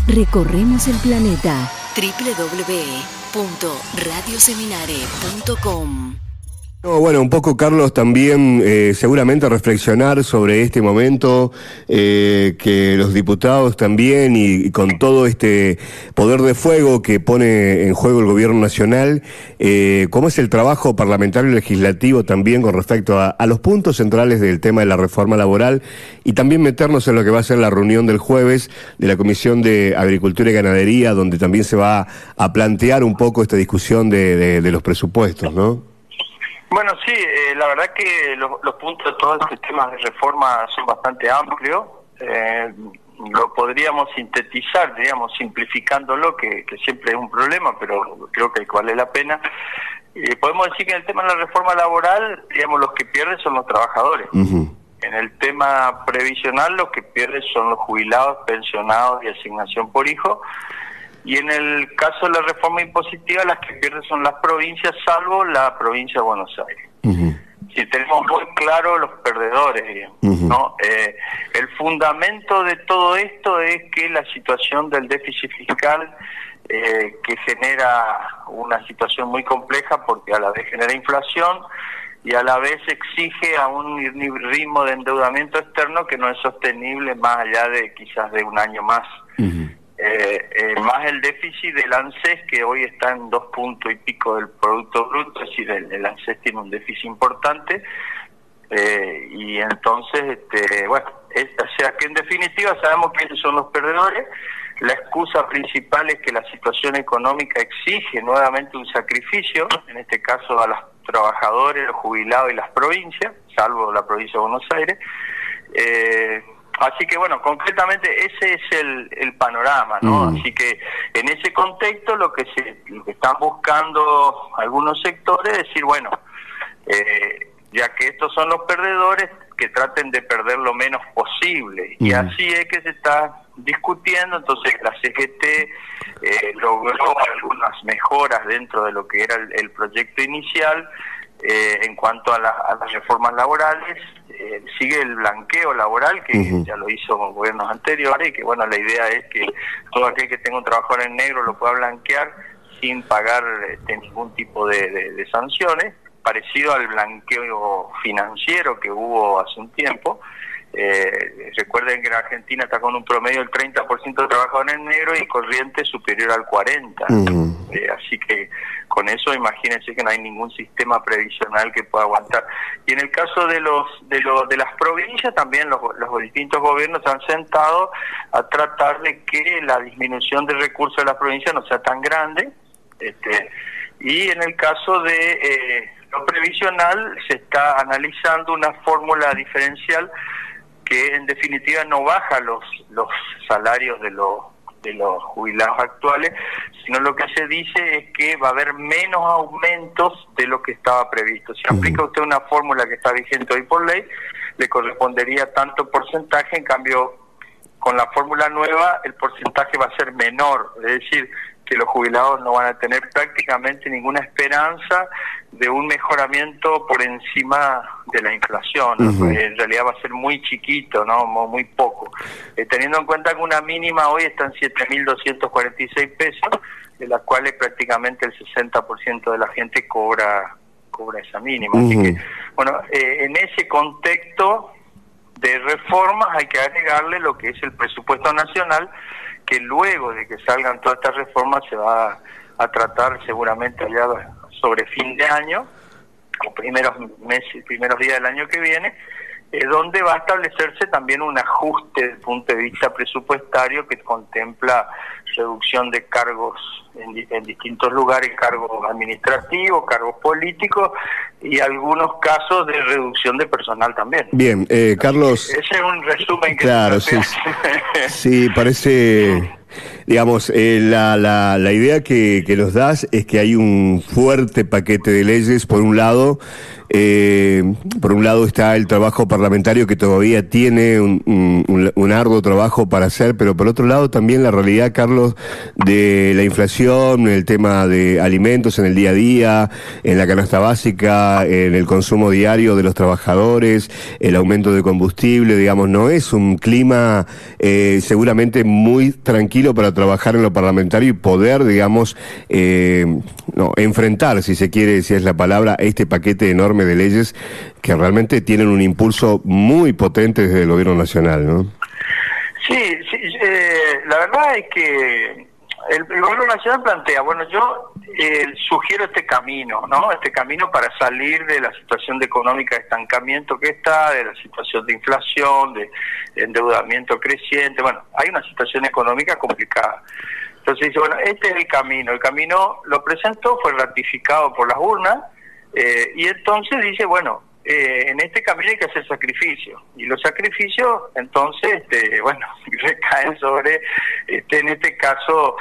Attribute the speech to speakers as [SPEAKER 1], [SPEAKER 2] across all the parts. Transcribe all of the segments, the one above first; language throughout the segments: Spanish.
[SPEAKER 1] Recorremos el planeta. www.radioseminare.com.
[SPEAKER 2] Bueno, un poco, Carlos, también seguramente reflexionar sobre este momento, que los diputados también y con todo este poder de fuego que pone en juego el gobierno nacional, cómo es el trabajo parlamentario y legislativo también con respecto a los puntos centrales del tema de la reforma laboral, y también meternos en lo que va a ser la reunión del jueves de la Comisión de Agricultura y Ganadería, donde también se va a plantear un poco esta discusión de los presupuestos, ¿no?
[SPEAKER 3] Bueno, sí, la verdad que los puntos de todos estos temas de reforma son bastante amplios. Lo podríamos sintetizar, digamos, simplificándolo, que siempre es un problema, pero creo que vale la pena. Podemos decir que en el tema de la reforma laboral, digamos, los que pierden son los trabajadores.
[SPEAKER 2] Uh-huh.
[SPEAKER 3] En el tema previsional, los que pierden son los jubilados, pensionados y asignación por hijo. Y en el caso de la reforma impositiva, las que pierden son las provincias, salvo la provincia de Buenos Aires.
[SPEAKER 2] Uh-huh.
[SPEAKER 3] Si tenemos muy claro los perdedores, digamos,
[SPEAKER 2] uh-huh,
[SPEAKER 3] ¿no? El fundamento de todo esto es que la situación del déficit fiscal, que genera una situación muy compleja porque a la vez genera inflación y a la vez exige a un ritmo de endeudamiento externo que no es sostenible más allá de quizás de un año más.
[SPEAKER 2] uh-huh.
[SPEAKER 3] Más el déficit del ANSES, que hoy está en 2 puntos y pico del Producto Bruto, es decir, el ANSES tiene un déficit importante, y entonces, bueno, o sea que en definitiva sabemos que ellos son los perdedores. La excusa principal es que la situación económica exige nuevamente un sacrificio, en este caso a los trabajadores, los jubilados y las provincias, salvo la provincia de Buenos Aires. Así que bueno, concretamente ese es el panorama, ¿no? Así que en ese contexto lo que están buscando algunos sectores es decir, bueno, ya que estos son los perdedores, que traten de perder lo menos posible. Y así es que se está discutiendo. Entonces la CGT logró algunas mejoras dentro de lo que era el proyecto inicial. En cuanto a las reformas laborales, sigue el blanqueo laboral, que ya lo hizo gobiernos anteriores, y que bueno, la idea es que todo aquel que tenga un trabajador en negro lo pueda blanquear sin pagar ningún tipo de sanciones, parecido al blanqueo financiero que hubo hace un tiempo. Recuerden que en Argentina está con un promedio del 30% de trabajadores en negro y corriente superior al 40%. Así que con eso imagínense que no hay ningún sistema previsional que pueda aguantar. Y en el caso de las provincias también los distintos gobiernos se han sentado a tratar de que la disminución de recursos de la provincia no sea tan grande. Y en el caso de lo previsional se está analizando una fórmula diferencial que en definitiva no baja los salarios de los jubilados actuales, sino lo que se dice es que va a haber menos aumentos de lo que estaba previsto. Si aplica usted una fórmula que está vigente hoy por ley, le correspondería tanto porcentaje, en cambio con la fórmula nueva el porcentaje va a ser menor, es decir, que los jubilados no van a tener prácticamente ninguna esperanza de un mejoramiento por encima de la inflación. En realidad va a ser muy chiquito, ¿no? Muy poco. Teniendo en cuenta que una mínima hoy está en 7.246 pesos, de las cuales prácticamente el 60% de la gente cobra esa mínima. Así que, bueno, en ese contexto de reformas hay que agregarle lo que es el presupuesto nacional, que luego de que salgan todas estas reformas se va a tratar seguramente allá sobre fin de año o primeros días del año que viene, donde va a establecerse también un ajuste desde el punto de vista presupuestario que contempla reducción de cargos en distintos lugares, cargos administrativos, cargos políticos y algunos casos de reducción de personal también.
[SPEAKER 2] Bien, Carlos.
[SPEAKER 3] Ese es un resumen que...
[SPEAKER 2] Claro, sí, sí, parece... Digamos, la idea que nos das es que hay un fuerte paquete de leyes. Por un lado está el trabajo parlamentario, que todavía tiene un arduo trabajo para hacer, pero por otro lado también la realidad, Carlos, de la inflación, el tema de alimentos en el día a día, en la canasta básica, en el consumo diario de los trabajadores, el aumento de combustible. Digamos, no es un clima seguramente muy tranquilo para trabajar en lo parlamentario y poder, digamos, enfrentar, si se quiere, si es la palabra, este paquete enorme de leyes que realmente tienen un impulso muy potente desde el gobierno nacional, ¿no?
[SPEAKER 3] Sí, la verdad es que el gobierno nacional plantea, bueno, yo sugiero este camino, ¿no? Este camino para salir de la situación de económica de estancamiento que está, de la situación de inflación, de endeudamiento creciente. Bueno, hay una situación económica complicada. Entonces dice, bueno, este es el camino lo presentó, fue ratificado por las urnas, y entonces dice, bueno, en este camino hay que hacer sacrificios, y los sacrificios entonces recaen sobre en este caso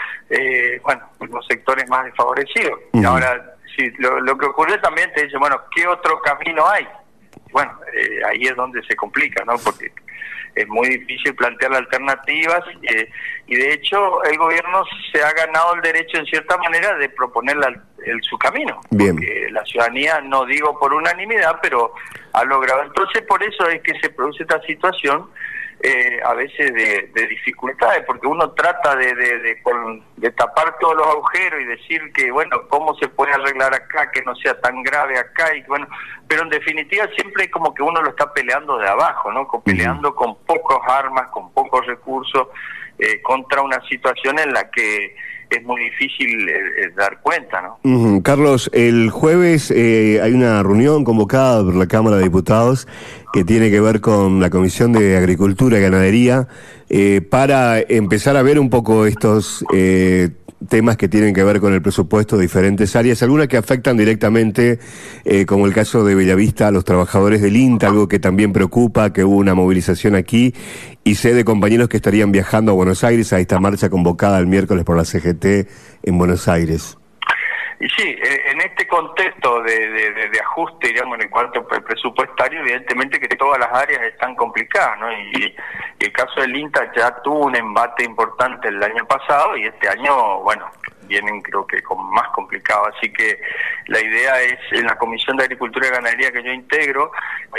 [SPEAKER 3] los sectores más desfavorecidos. Y ahora sí, lo que ocurre también te dice, bueno, ¿qué otro camino hay? Bueno, ahí es donde se complica, ¿no? Porque es muy difícil plantear alternativas, y de hecho el gobierno se ha ganado el derecho en cierta manera de proponer su camino.
[SPEAKER 2] Bien.
[SPEAKER 3] Porque la ciudadanía, no digo por unanimidad, pero ha logrado. Entonces por eso es que se produce esta situación a veces de dificultades, porque uno trata de tapar todos los agujeros y decir que, bueno, cómo se puede arreglar acá, que no sea tan grave acá, y bueno, pero en definitiva siempre como que uno lo está peleando de abajo, ¿no? Peleando con pocas armas, con pocos recursos, contra una situación en la que es muy difícil dar cuenta, ¿no?
[SPEAKER 2] Carlos, el jueves hay una reunión convocada por la Cámara de Diputados que tiene que ver con la Comisión de Agricultura y Ganadería para empezar a ver un poco estos temas que tienen que ver con el presupuesto de diferentes áreas, algunas que afectan directamente, como el caso de Bellavista, a los trabajadores del INTA, algo que también preocupa, que hubo una movilización aquí, y sé de compañeros que estarían viajando a Buenos Aires a esta marcha convocada el miércoles por la CGT en Buenos Aires.
[SPEAKER 3] Y sí, en este contexto de ajuste, digamos, en cuanto al presupuestario, evidentemente que todas las áreas están complicadas, ¿no? Y el caso del INTA ya tuvo un embate importante el año pasado, y este año, bueno, vienen creo que más complicados. Así que la idea es, en la Comisión de Agricultura y Ganadería que yo integro,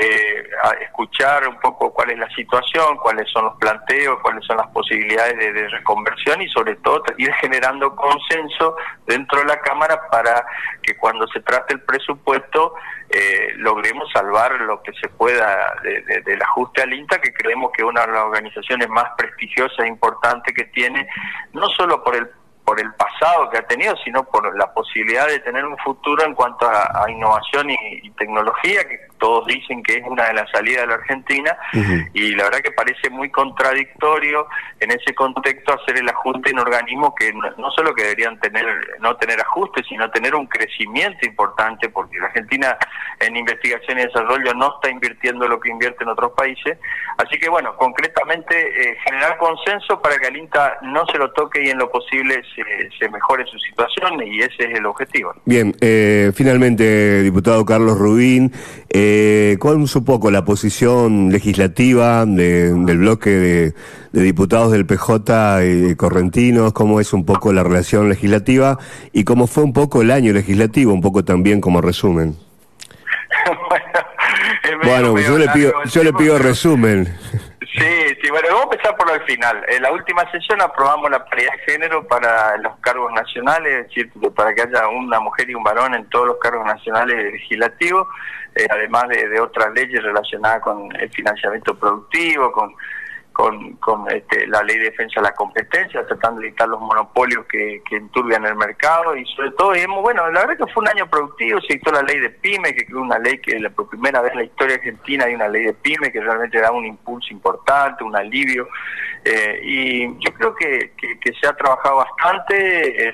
[SPEAKER 3] a escuchar un poco cuál es la situación, cuáles son los planteos, cuáles son las posibilidades de reconversión, y sobre todo ir generando consenso dentro de la Cámara para que cuando se trate el presupuesto logremos salvar lo que se pueda del ajuste al INTA, que creemos que es una de las organizaciones más prestigiosas e importantes que tiene, no solo por el pasado que ha tenido, sino por la posibilidad de tener un futuro en cuanto a innovación y tecnología, que todos dicen que es una de las salidas de la Argentina. Y la verdad que parece muy contradictorio en ese contexto hacer el ajuste en organismos que no solo que deberían no tener ajustes, sino tener un crecimiento importante, porque la Argentina en investigación y desarrollo no está invirtiendo lo que invierte en otros países. Así que bueno, concretamente generar consenso para que al INTA no se lo toque y en lo posible se mejore su situación, y ese es el objetivo.
[SPEAKER 2] Bien, finalmente, diputado Carlos Rubín, ¿cuál es un poco la posición legislativa del bloque de diputados del PJ correntinos? ¿Cómo es un poco la relación legislativa y cómo fue un poco el año legislativo, un poco también como resumen? Bueno, yo le pido resumen.
[SPEAKER 3] Sí, bueno, vamos a empezar por el final. En la última sesión aprobamos la paridad de género para los cargos nacionales, es decir, para que haya una mujer y un varón en todos los cargos nacionales legislativos, además de otras leyes relacionadas con el financiamiento productivo, con la ley de defensa de la competencia, tratando de evitar los monopolios que enturbian el mercado, y sobre todo, bueno, la verdad que fue un año productivo. Se dictó la ley de PYME, que es una ley que por primera vez en la historia argentina hay una ley de PYME que realmente da un impulso importante, un alivio, y yo creo que se ha trabajado bastante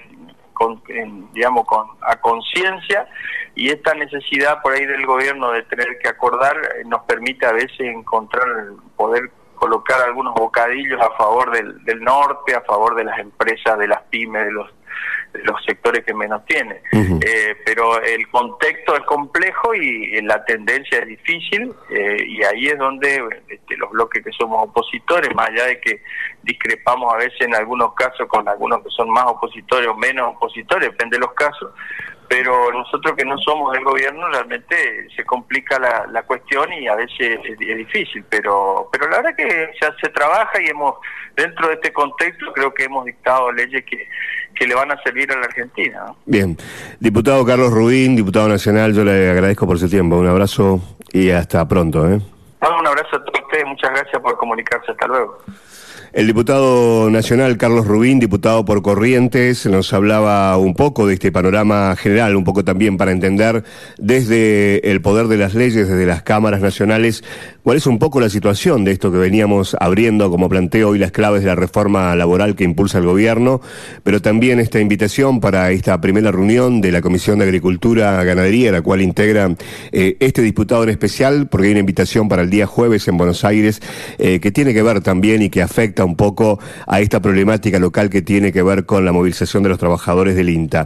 [SPEAKER 3] a conciencia, y esta necesidad por ahí del gobierno de tener que acordar nos permite a veces poder colocar algunos bocadillos a favor del norte, a favor de las empresas, de las pymes, de los sectores que menos tienen. Pero el contexto es complejo y la tendencia es difícil, y ahí es donde los bloques que somos opositores, más allá de que discrepamos a veces en algunos casos con algunos que son más opositores o menos opositores, depende de los casos, pero nosotros que no somos del gobierno realmente se complica la cuestión y a veces es difícil, pero la verdad que ya se trabaja y dentro de este contexto creo que hemos dictado leyes que le van a servir a la Argentina, ¿no?
[SPEAKER 2] Bien. Diputado Carlos Rubín, diputado nacional, yo le agradezco por su tiempo. Un abrazo y hasta pronto, ¿eh?
[SPEAKER 3] Un abrazo a todos ustedes, muchas gracias por comunicarse, hasta luego.
[SPEAKER 2] El diputado nacional Carlos Rubín, diputado por Corrientes, nos hablaba un poco de este panorama general, un poco también para entender desde el poder de las leyes, desde las cámaras nacionales, cuál es un poco la situación de esto que veníamos abriendo como planteo hoy, las claves de la reforma laboral que impulsa el gobierno, pero también esta invitación para esta primera reunión de la Comisión de Agricultura y Ganadería, la cual integra este diputado en especial, porque hay una invitación para el día jueves en Buenos Aires que tiene que ver también y que afecta un poco a esta problemática local que tiene que ver con la movilización de los trabajadores del INTA.